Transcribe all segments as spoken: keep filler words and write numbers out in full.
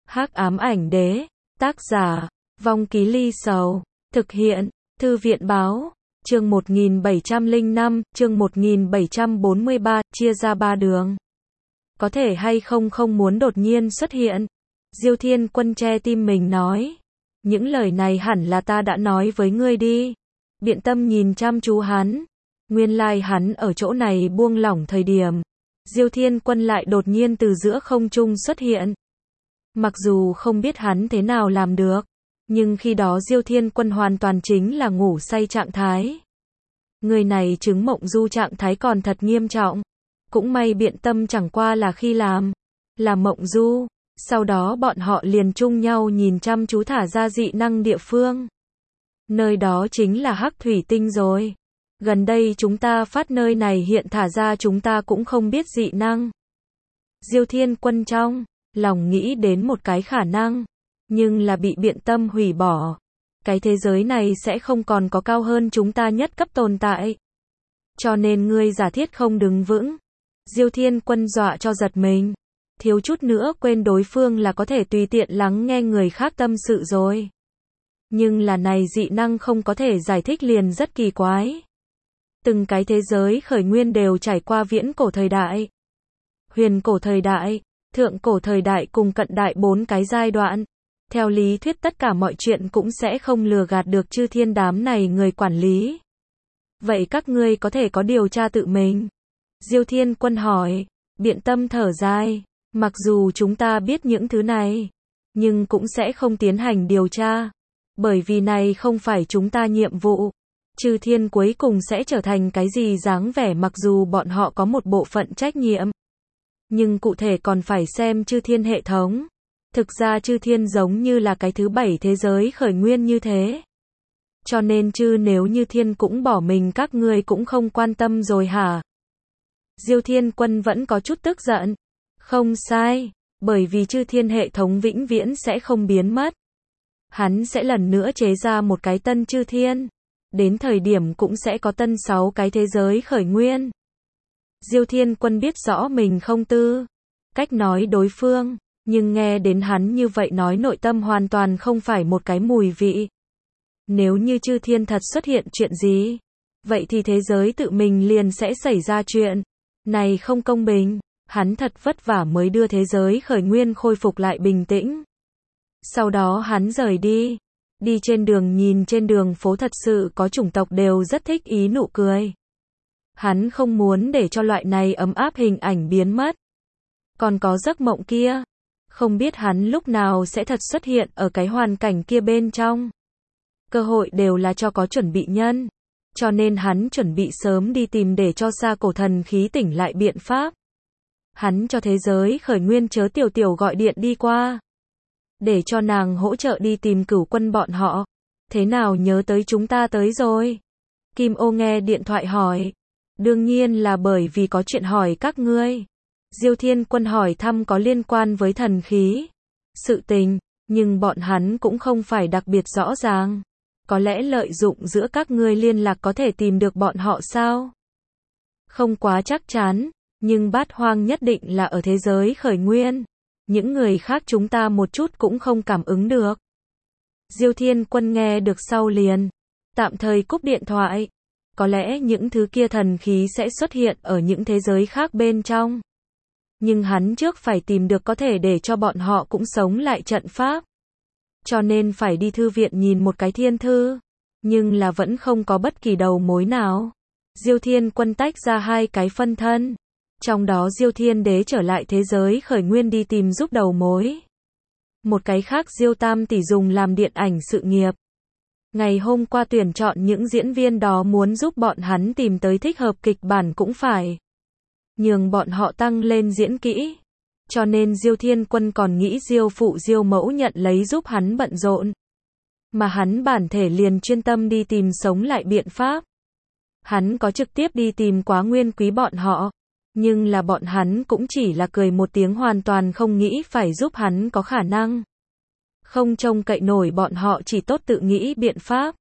Hắc ám ảnh đế, tác giả, Vong Ký Ly Sầu, thực hiện, Thư viện báo, chương một nghìn bảy trăm lẻ năm, chương một nghìn bảy trăm bốn mươi ba, chia ra ba đường. Có thể hay không không muốn đột nhiên xuất hiện. Diêu Thiên Quân che tim mình nói. Những lời này hẳn là ta đã nói với ngươi đi. Biện Tâm nhìn chăm chú hắn. Nguyên lai hắn ở chỗ này buông lỏng thời điểm. Diêu Thiên Quân lại đột nhiên từ giữa không trung xuất hiện. Mặc dù không biết hắn thế nào làm được, nhưng khi đó Diêu Thiên Quân hoàn toàn chính là ngủ say trạng thái. Người này chứng mộng du trạng thái còn thật nghiêm trọng. Cũng may Biện Tâm chẳng qua là khi làm, là mộng du. Sau đó bọn họ liền chung nhau nhìn chăm chú thả ra dị năng địa phương. Nơi đó chính là Hắc Thủy Tinh rồi. Gần đây chúng ta phát nơi này hiện thả ra chúng ta cũng không biết dị năng. Diêu Thiên Quân trong lòng nghĩ đến một cái khả năng, nhưng là bị Biện Tâm hủy bỏ. Cái thế giới này sẽ không còn có cao hơn chúng ta nhất cấp tồn tại. Cho nên ngươi giả thiết không đứng vững. Diêu Thiên Quân dọa cho giật mình. Thiếu chút nữa quên đối phương là có thể tùy tiện lắng nghe người khác tâm sự rồi. Nhưng là này dị năng không có thể giải thích liền rất kỳ quái. Từng cái thế giới khởi nguyên đều trải qua viễn cổ thời đại, huyền cổ thời đại, thượng cổ thời đại cùng cận đại bốn cái giai đoạn. Theo lý thuyết tất cả mọi chuyện cũng sẽ không lừa gạt được chư thiên đám này người quản lý. Vậy các ngươi có thể có điều tra tự mình? Diêu Thiên Quân hỏi. Biện Tâm thở dài. Mặc dù chúng ta biết những thứ này, nhưng cũng sẽ không tiến hành điều tra. Bởi vì này không phải chúng ta nhiệm vụ. Chư thiên cuối cùng sẽ trở thành cái gì dáng vẻ mặc dù bọn họ có một bộ phận trách nhiệm. Nhưng cụ thể còn phải xem chư thiên hệ thống. Thực ra chư thiên giống như là cái thứ bảy thế giới khởi nguyên như thế. Cho nên chư nếu như thiên cũng bỏ mình các ngươi cũng không quan tâm rồi hả? Diêu Thiên Quân vẫn có chút tức giận. Không sai, bởi vì chư thiên hệ thống vĩnh viễn sẽ không biến mất. Hắn sẽ lần nữa chế ra một cái tân chư thiên. Đến thời điểm cũng sẽ có tân sáu cái thế giới khởi nguyên. Diêu Thiên Quân biết rõ mình không tư cách nói đối phương, nhưng nghe đến hắn như vậy nói nội tâm hoàn toàn không phải một cái mùi vị. Nếu như chư thiên thật xuất hiện chuyện gì, vậy thì thế giới tự mình liền sẽ xảy ra chuyện. Này không công bình, hắn thật vất vả mới đưa thế giới khởi nguyên khôi phục lại bình tĩnh. Sau đó hắn rời đi. Đi trên đường nhìn trên đường phố thật sự có chủng tộc đều rất thích ý nụ cười. Hắn không muốn để cho loại này ấm áp hình ảnh biến mất. Còn có giấc mộng kia. Không biết hắn lúc nào sẽ thật xuất hiện ở cái hoàn cảnh kia bên trong. Cơ hội đều là cho có chuẩn bị nhân. Cho nên hắn chuẩn bị sớm đi tìm để cho xa cổ thần khí tỉnh lại biện pháp. Hắn cho thế giới khởi nguyên chớ tiểu tiểu gọi điện đi qua. Để cho nàng hỗ trợ đi tìm Cửu Quân bọn họ. Thế nào nhớ tới chúng ta tới rồi? Kim Ô nghe điện thoại hỏi. Đương nhiên là bởi vì có chuyện hỏi các ngươi. Diêu Thiên Quân hỏi thăm có liên quan với thần khí. Sự tình, nhưng bọn hắn cũng không phải đặc biệt rõ ràng. Có lẽ lợi dụng giữa các ngươi liên lạc có thể tìm được bọn họ sao? Không quá chắc chắn, nhưng Bát Hoang nhất định là ở thế giới khởi nguyên. Những người khác chúng ta một chút cũng không cảm ứng được. Diêu Thiên Quân nghe được sau liền tạm thời cúp điện thoại. Có lẽ những thứ kia thần khí sẽ xuất hiện ở những thế giới khác bên trong. Nhưng hắn trước phải tìm được có thể để cho bọn họ cũng sống lại trận pháp. Cho nên phải đi thư viện nhìn một cái thiên thư. Nhưng là vẫn không có bất kỳ đầu mối nào. Diêu Thiên Quân tách ra hai cái phân thân. Trong đó Diêu Thiên Đế trở lại thế giới khởi nguyên đi tìm giúp đầu mối. Một cái khác Diêu Tam tỷ dùng làm điện ảnh sự nghiệp. Ngày hôm qua tuyển chọn những diễn viên đó muốn giúp bọn hắn tìm tới thích hợp kịch bản cũng phải nhường bọn họ tăng lên diễn kỹ. Cho nên Diêu Thiên Quân còn nghĩ Diêu phụ Diêu mẫu nhận lấy giúp hắn bận rộn. Mà hắn bản thể liền chuyên tâm đi tìm sống lại biện pháp. Hắn có trực tiếp đi tìm Quá Nguyên Quý bọn họ. Nhưng là bọn hắn cũng chỉ là cười một tiếng hoàn toàn không nghĩ phải giúp hắn có khả năng. Không trông cậy nổi bọn họ chỉ tốt tự nghĩ biện pháp.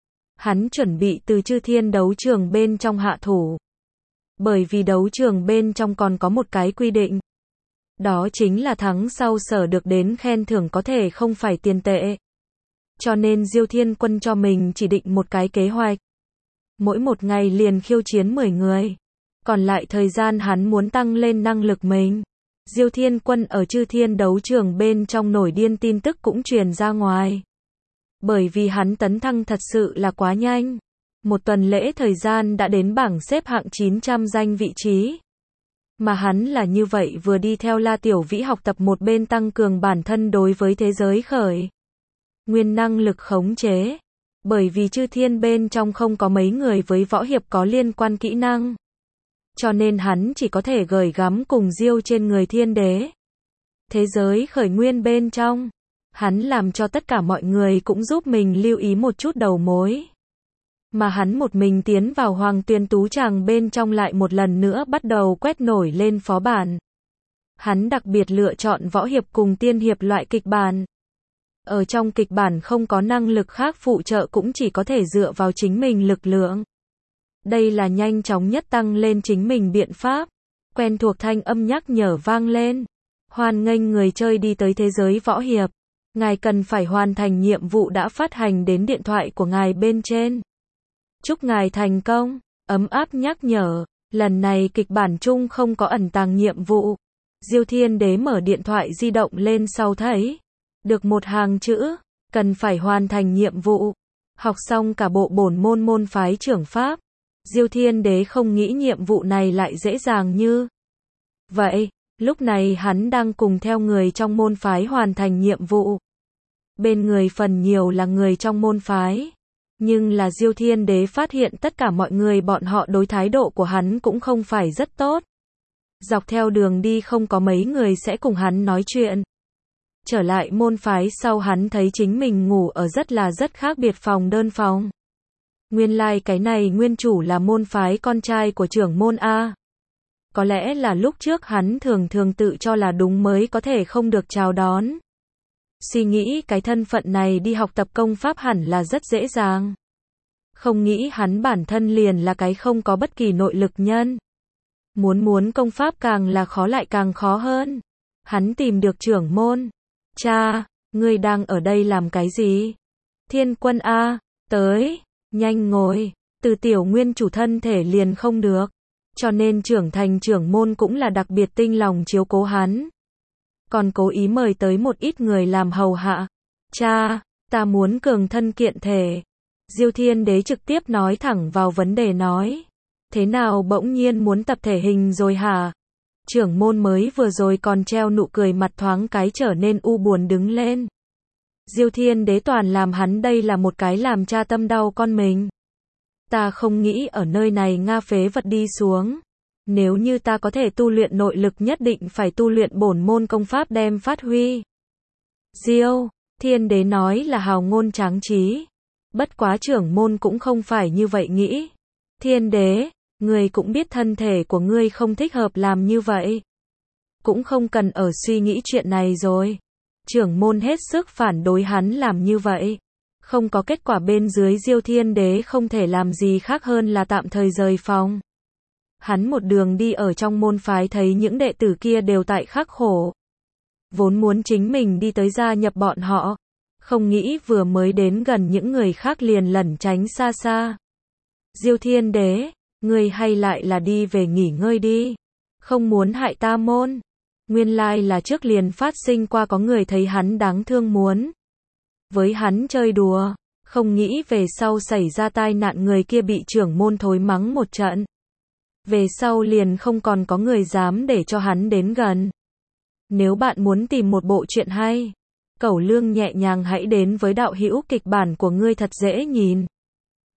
Hắn chuẩn bị từ chư thiên đấu trường bên trong hạ thủ. Bởi vì đấu trường bên trong còn có một cái quy định. Đó chính là tháng sau sở được đến khen thưởng có thể không phải tiền tệ. Cho nên Diêu Thiên Quân cho mình chỉ định một cái kế hoạch. Mỗi một ngày liền khiêu chiến mười người. Còn lại thời gian hắn muốn tăng lên năng lực mình. Diêu Thiên Quân ở Chư Thiên đấu trường bên trong nổi điên tin tức cũng truyền ra ngoài. Bởi vì hắn tấn thăng thật sự là quá nhanh. Một tuần lễ thời gian đã đến bảng xếp hạng chín trăm danh vị trí. Mà hắn là như vậy vừa đi theo La Tiểu Vĩ học tập một bên tăng cường bản thân đối với thế giới khởi nguyên năng lực khống chế. Bởi vì Chư Thiên bên trong không có mấy người với võ hiệp có liên quan kỹ năng. Cho nên hắn chỉ có thể gửi gắm cùng Diêu trên người Thiên Đế. Thế giới khởi nguyên bên trong, hắn làm cho tất cả mọi người cũng giúp mình lưu ý một chút đầu mối. Mà hắn một mình tiến vào Hoàng Tuyên Tú Tràng bên trong lại một lần nữa bắt đầu quét nổi lên phó bản. Hắn đặc biệt lựa chọn võ hiệp cùng tiên hiệp loại kịch bản. Ở trong kịch bản không có năng lực khác phụ trợ cũng chỉ có thể dựa vào chính mình lực lượng. Đây là nhanh chóng nhất tăng lên chính mình biện pháp. Quen thuộc thanh âm nhắc nhở vang lên. Hoan nghênh người chơi đi tới thế giới võ hiệp. Ngài cần phải hoàn thành nhiệm vụ đã phát hành đến điện thoại của ngài bên trên. Chúc ngài thành công. Ấm áp nhắc nhở. Lần này kịch bản chung không có ẩn tàng nhiệm vụ. Diêu Thiên Đế mở điện thoại di động lên sau thấy được một hàng chữ. Cần phải hoàn thành nhiệm vụ. Học xong cả bộ bổn môn môn phái trưởng pháp. Diêu Thiên Đế không nghĩ nhiệm vụ này lại dễ dàng như vậy. Lúc này hắn đang cùng theo người trong môn phái hoàn thành nhiệm vụ. Bên người phần nhiều là người trong môn phái. Nhưng là Diêu Thiên Đế phát hiện tất cả mọi người bọn họ đối thái độ của hắn cũng không phải rất tốt. Dọc theo đường đi không có mấy người sẽ cùng hắn nói chuyện. Trở lại môn phái sau hắn thấy chính mình ngủ ở rất là rất khác biệt phòng đơn phòng. Nguyên lai like cái này nguyên chủ là môn phái con trai của trưởng môn A. Có lẽ là lúc trước hắn thường thường tự cho là đúng mới có thể không được chào đón. Suy nghĩ cái thân phận này đi học tập công pháp hẳn là rất dễ dàng. Không nghĩ hắn bản thân liền là cái không có bất kỳ nội lực nhân. Muốn muốn công pháp càng là khó lại càng khó hơn. Hắn tìm được trưởng môn. Cha, ngươi đang ở đây làm cái gì? Thiên Quân A, tới, nhanh ngồi. Từ tiểu nguyên chủ thân thể liền không được. Cho nên trưởng thành trưởng môn cũng là đặc biệt tinh lòng chiếu cố hắn. Còn cố ý mời tới một ít người làm hầu hạ. Cha, ta muốn cường thân kiện thể. Diêu Thiên Đế trực tiếp nói thẳng vào vấn đề nói. Thế nào bỗng nhiên muốn tập thể hình rồi hả? Trưởng môn mới vừa rồi còn treo nụ cười mặt thoáng cái trở nên u buồn đứng lên. Diêu Thiên Đế toàn làm hắn đây là một cái làm cha tâm đau con mình. Ta không nghĩ ở nơi này nga phế vật đi xuống. Nếu như ta có thể tu luyện nội lực nhất định phải tu luyện bổn môn công pháp đem phát huy. Diêu Thiên Đế nói là hào ngôn tráng trí. Bất quá trưởng môn cũng không phải như vậy nghĩ. Thiên Đế, ngươi cũng biết thân thể của ngươi không thích hợp làm như vậy. Cũng không cần ở suy nghĩ chuyện này rồi. Trưởng môn hết sức phản đối hắn làm như vậy. Không có kết quả bên dưới Diêu Thiên Đế không thể làm gì khác hơn là tạm thời rời phòng. Hắn một đường đi ở trong môn phái thấy những đệ tử kia đều tại khắc khổ. Vốn muốn chính mình đi tới gia nhập bọn họ. Không nghĩ vừa mới đến gần những người khác liền lẩn tránh xa xa. Diêu Thiên Đế, ngươi hay lại là đi về nghỉ ngơi đi. Không muốn hại ta môn. Nguyên lai là trước liền phát sinh qua có người thấy hắn đáng thương muốn với hắn chơi đùa. Không nghĩ về sau xảy ra tai nạn người kia bị trưởng môn thối mắng một trận. Về sau liền không còn có người dám để cho hắn đến gần. Nếu bạn muốn tìm một bộ truyện hay, Cẩu Lương nhẹ nhàng hãy đến với đạo hữu kịch bản của ngươi thật dễ nhìn.